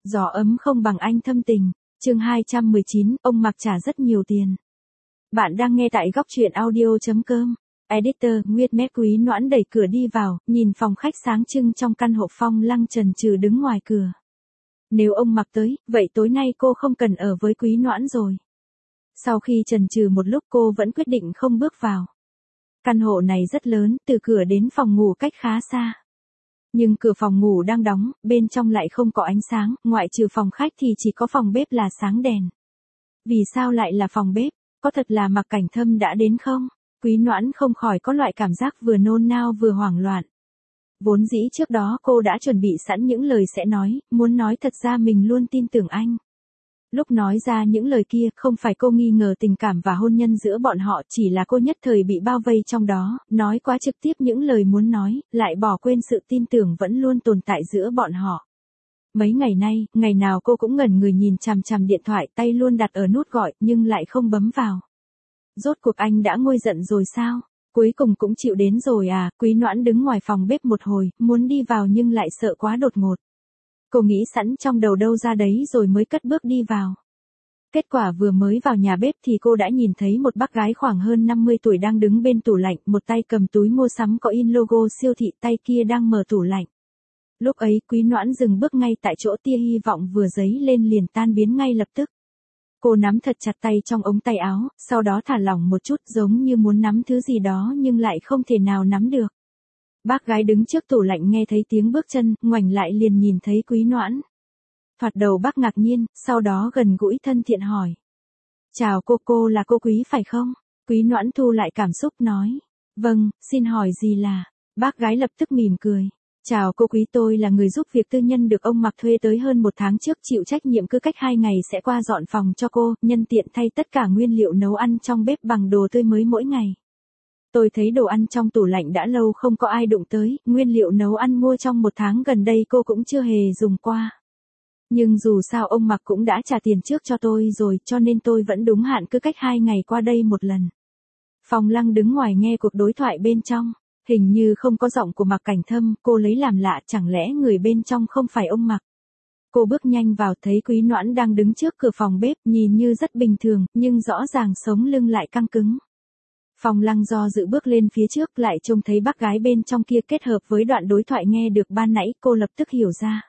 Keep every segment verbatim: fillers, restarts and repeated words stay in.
Gió ấm không bằng anh thâm tình. Chương hai trăm mười chín, ông Mặc trả rất nhiều tiền. Bạn đang nghe tại góc truyện audio.com. Editor, Nguyệt Mét Quý Noãn đẩy cửa đi vào, nhìn phòng khách sáng trưng trong căn hộ. Phong Lăng chần chừ đứng ngoài cửa. Nếu ông Mặc tới, vậy tối nay cô không cần ở với Quý Noãn rồi. Sau khi chần chừ một lúc cô vẫn quyết định không bước vào. Căn hộ này rất lớn, từ cửa đến phòng ngủ cách khá xa. Nhưng cửa phòng ngủ đang đóng, bên trong lại không có ánh sáng, ngoại trừ phòng khách thì chỉ có phòng bếp là sáng đèn. Vì sao lại là phòng bếp? Có thật là Mặc Cảnh Thâm đã đến không? Quý Noãn không khỏi có loại cảm giác vừa nôn nao vừa hoảng loạn. Vốn dĩ trước đó cô đã chuẩn bị sẵn những lời sẽ nói, muốn nói thật ra mình luôn tin tưởng anh. Lúc nói ra những lời kia, không phải cô nghi ngờ tình cảm và hôn nhân giữa bọn họ, chỉ là cô nhất thời bị bao vây trong đó, nói quá trực tiếp những lời muốn nói, lại bỏ quên sự tin tưởng vẫn luôn tồn tại giữa bọn họ. Mấy ngày nay, ngày nào cô cũng ngẩn người nhìn chằm chằm điện thoại, tay luôn đặt ở nút gọi, nhưng lại không bấm vào. Rốt cuộc anh đã nguôi giận rồi sao? Cuối cùng cũng chịu đến rồi à? Quý Noãn đứng ngoài phòng bếp một hồi, muốn đi vào nhưng lại sợ quá đột ngột. Cô nghĩ sẵn trong đầu đâu ra đấy rồi mới cất bước đi vào. Kết quả vừa mới vào nhà bếp thì cô đã nhìn thấy một bác gái khoảng hơn năm mươi tuổi đang đứng bên tủ lạnh, một tay cầm túi mua sắm có in logo siêu thị, tay kia đang mở tủ lạnh. Lúc ấy Quý Noãn dừng bước ngay tại chỗ, tia hy vọng vừa dấy lên liền tan biến ngay lập tức. Cô nắm thật chặt tay trong ống tay áo, sau đó thả lỏng một chút giống như muốn nắm thứ gì đó nhưng lại không thể nào nắm được. Bác gái đứng trước tủ lạnh nghe thấy tiếng bước chân, ngoảnh lại liền nhìn thấy Quý Noãn. Thoạt đầu bác ngạc nhiên, sau đó gần gũi thân thiện hỏi. Chào cô, cô là cô Quý phải không? Quý Noãn thu lại cảm xúc nói. Vâng, xin hỏi gì là? Bác gái lập tức mỉm cười. Chào cô Quý, tôi là người giúp việc tư nhân được ông Mặc thuê tới hơn một tháng trước, chịu trách nhiệm cứ cách hai ngày sẽ qua dọn phòng cho cô, nhân tiện thay tất cả nguyên liệu nấu ăn trong bếp bằng đồ tươi mới mỗi ngày. Tôi thấy đồ ăn trong tủ lạnh đã lâu không có ai đụng tới, nguyên liệu nấu ăn mua trong một tháng gần đây cô cũng chưa hề dùng qua. Nhưng dù sao ông Mặc cũng đã trả tiền trước cho tôi rồi, cho nên tôi vẫn đúng hạn cứ cách hai ngày qua đây một lần. Phong Lăng đứng ngoài nghe cuộc đối thoại bên trong, hình như không có giọng của Mặc Cảnh Thâm, cô lấy làm lạ, chẳng lẽ người bên trong không phải ông Mặc. Cô bước nhanh vào thấy Quý Noãn đang đứng trước cửa phòng bếp, nhìn như rất bình thường, nhưng rõ ràng sống lưng lại căng cứng. Phong Lăng do dự bước lên phía trước, lại trông thấy bác gái bên trong kia kết hợp với đoạn đối thoại nghe được ban nãy, cô lập tức hiểu ra.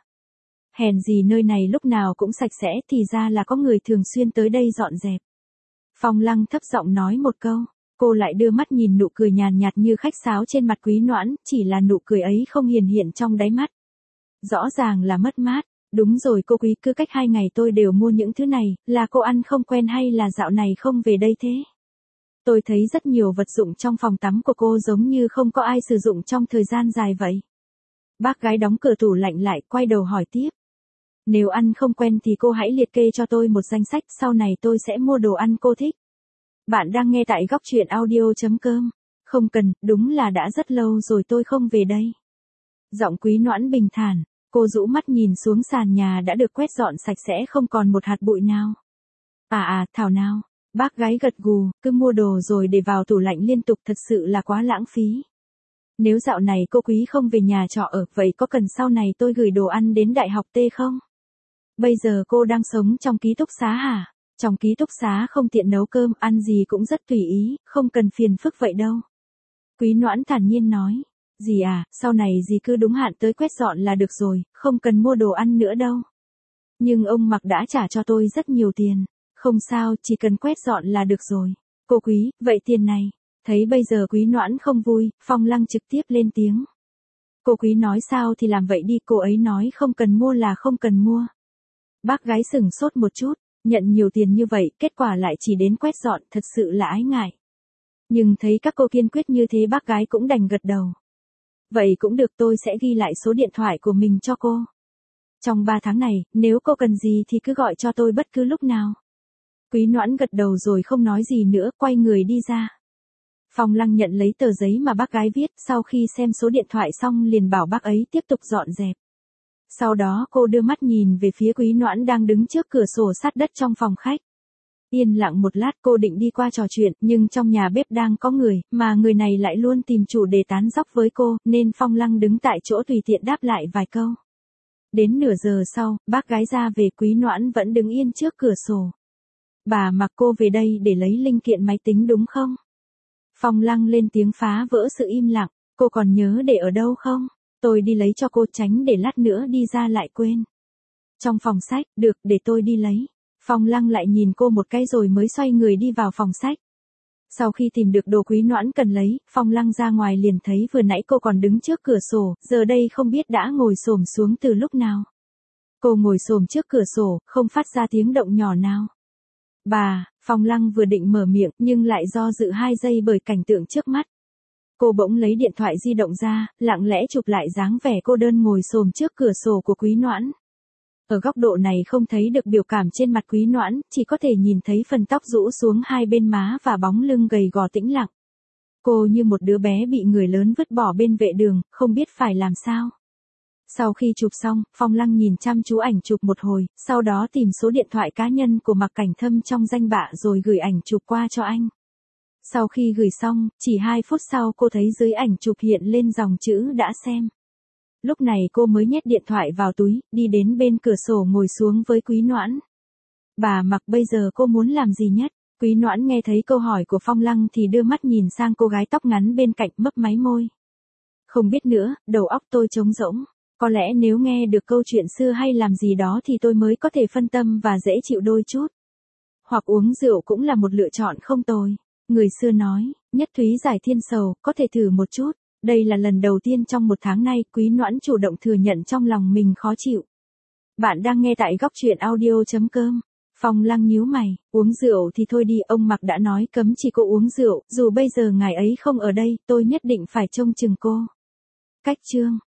Hèn gì nơi này lúc nào cũng sạch sẽ, thì ra là có người thường xuyên tới đây dọn dẹp. Phong Lăng thấp giọng nói một câu, cô lại đưa mắt nhìn nụ cười nhàn nhạt như khách sáo trên mặt Quý Noãn, chỉ là nụ cười ấy không hiền hiện trong đáy mắt. Rõ ràng là mất mát. Đúng rồi cô Quý, cứ cách hai ngày tôi đều mua những thứ này, là cô ăn không quen hay là dạo này không về đây thế? Tôi thấy rất nhiều vật dụng trong phòng tắm của cô giống như không có ai sử dụng trong thời gian dài vậy. Bác gái đóng cửa tủ lạnh lại, quay đầu hỏi tiếp. Nếu ăn không quen thì cô hãy liệt kê cho tôi một danh sách, sau này tôi sẽ mua đồ ăn cô thích. Bạn đang nghe tại góc truyện audio.com. Không cần, đúng là đã rất lâu rồi tôi không về đây. Giọng Quý Noãn bình thản, cô rũ mắt nhìn xuống sàn nhà đã được quét dọn sạch sẽ không còn một hạt bụi nào. À à, thảo nào. Bác gái gật gù, cứ mua đồ rồi để vào tủ lạnh liên tục thật sự là quá lãng phí. Nếu dạo này cô Quý không về nhà trọ ở, vậy có cần sau này tôi gửi đồ ăn đến đại học T không? Bây giờ cô đang sống trong ký túc xá hả? Trong ký túc xá không tiện nấu cơm, ăn gì cũng rất tùy ý, không cần phiền phức vậy đâu. Quý Noãn thản nhiên nói. Gì à, sau này gì cứ đúng hạn tới quét dọn là được rồi, không cần mua đồ ăn nữa đâu. Nhưng ông Mặc đã trả cho tôi rất nhiều tiền. Không sao, chỉ cần quét dọn là được rồi. Cô Quý, vậy tiền này. Thấy bây giờ Quý Noãn không vui, Phong Lăng trực tiếp lên tiếng. Cô Quý nói sao thì làm vậy đi, cô ấy nói không cần mua là không cần mua. Bác gái sửng sốt một chút, nhận nhiều tiền như vậy, kết quả lại chỉ đến quét dọn, thật sự là ái ngại. Nhưng thấy các cô kiên quyết như thế bác gái cũng đành gật đầu. Vậy cũng được, tôi sẽ ghi lại số điện thoại của mình cho cô. Trong ba tháng này, nếu cô cần gì thì cứ gọi cho tôi bất cứ lúc nào. Quý Noãn gật đầu rồi không nói gì nữa, quay người đi ra. Phong Lăng nhận lấy tờ giấy mà bác gái viết, sau khi xem số điện thoại xong liền bảo bác ấy tiếp tục dọn dẹp. Sau đó cô đưa mắt nhìn về phía Quý Noãn đang đứng trước cửa sổ sát đất trong phòng khách. Yên lặng một lát cô định đi qua trò chuyện, nhưng trong nhà bếp đang có người, mà người này lại luôn tìm chủ đề tán dóc với cô, nên Phong Lăng đứng tại chỗ tùy tiện đáp lại vài câu. Đến nửa giờ sau, bác gái ra về, Quý Noãn vẫn đứng yên trước cửa sổ. Bà Mặc, cô về đây để lấy linh kiện máy tính đúng không? Phong Lăng lên tiếng phá vỡ sự im lặng, cô còn nhớ để ở đâu không? Tôi đi lấy cho cô, tránh để lát nữa đi ra lại quên. Trong phòng sách, được, để tôi đi lấy. Phong Lăng lại nhìn cô một cái rồi mới xoay người đi vào phòng sách. Sau khi tìm được đồ Quý Noãn cần lấy, Phong Lăng ra ngoài liền thấy vừa nãy cô còn đứng trước cửa sổ, giờ đây không biết đã ngồi xổm xuống từ lúc nào. Cô ngồi xổm trước cửa sổ, không phát ra tiếng động nhỏ nào. Bà, Phong Lăng vừa định mở miệng nhưng lại do dự hai giây bởi cảnh tượng trước mắt. Cô bỗng lấy điện thoại di động ra, lặng lẽ chụp lại dáng vẻ cô đơn ngồi xổm trước cửa sổ của Quý Noãn. Ở góc độ này không thấy được biểu cảm trên mặt Quý Noãn, chỉ có thể nhìn thấy phần tóc rũ xuống hai bên má và bóng lưng gầy gò tĩnh lặng. Cô như một đứa bé bị người lớn vứt bỏ bên vệ đường, không biết phải làm sao. Sau khi chụp xong, Phong Lăng nhìn chăm chú ảnh chụp một hồi, sau đó tìm số điện thoại cá nhân của Mạc Cảnh Thâm trong danh bạ rồi gửi ảnh chụp qua cho anh. Sau khi gửi xong, chỉ hai phút sau cô thấy dưới ảnh chụp hiện lên dòng chữ đã xem. Lúc này cô mới nhét điện thoại vào túi, đi đến bên cửa sổ ngồi xuống với Quý Noãn. Bà Mặc, bây giờ cô muốn làm gì nhất? Quý Noãn nghe thấy câu hỏi của Phong Lăng thì đưa mắt nhìn sang cô gái tóc ngắn bên cạnh, mấp máy môi. Không biết nữa, đầu óc tôi trống rỗng. Có lẽ nếu nghe được câu chuyện xưa hay làm gì đó thì tôi mới có thể phân tâm và dễ chịu đôi chút. Hoặc uống rượu cũng là một lựa chọn không tồi. Người xưa nói, nhất thúy giải thiên sầu, có thể thử một chút. Đây là lần đầu tiên trong một tháng nay Quý Noãn chủ động thừa nhận trong lòng mình khó chịu. Bạn đang nghe tại góc truyện audio chấm com. Phong Lăng nhíu mày, uống rượu thì thôi đi, ông Mặc đã nói cấm chỉ cô uống rượu, dù bây giờ ngài ấy không ở đây, tôi nhất định phải trông chừng cô. Cách chương